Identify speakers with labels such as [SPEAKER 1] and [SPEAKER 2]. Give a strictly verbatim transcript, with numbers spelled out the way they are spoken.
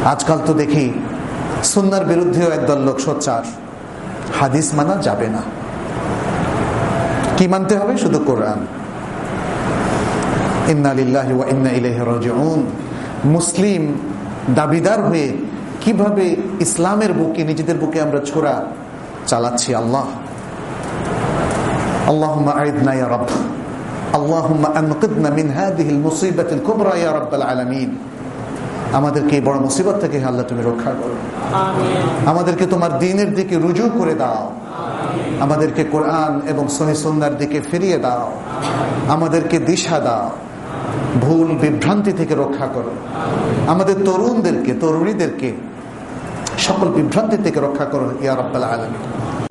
[SPEAKER 1] আজকাল তো দেখি সুন্নাহর বিরুদ্ধেও একদল লোক সোচ্চার, হাদিস মানা যাবে না। কি মানতে হবে? শুধু কোরআন। ইন্না লিল্লাহি ওয়া ইন্না ইলাইহি রাজিউন। মুসলিম দাবিদার হয়ে কিভাবে ইসলামের বুকে, নিজেদের বুকে আমরা ছোড়া চালাচ্ছি। আল্লাহ আল্লাহুম্মা আইদনা ইয়া রাbb, আল্লাহুম্মা আনকিদনা মিন হাযিহিল মুসিবাতিল কুবরা ইয়া রাব্বাল আলামিন। আমাদেরকে এই বড় মুসিবত থেকে আল্লাহ তুমি রক্ষা করো। আমিন। আমাদেরকে তোমার দ্বীনের দিকে রুজু করে দাও। আমিন। আমাদেরকে কোরআন এবং সহিহ সুন্নাহর দিকে ফিরিয়ে দাও। আমিন। আমাদেরকে দিশা দাও, ভুল বিভ্রান্তি থেকে রক্ষা করো। আমাদের তরুণদেরকে, তরুণীদেরকে সকল বিভ্রান্তি থেকে রক্ষা করো ইয়া রাব্বাল আলামিন।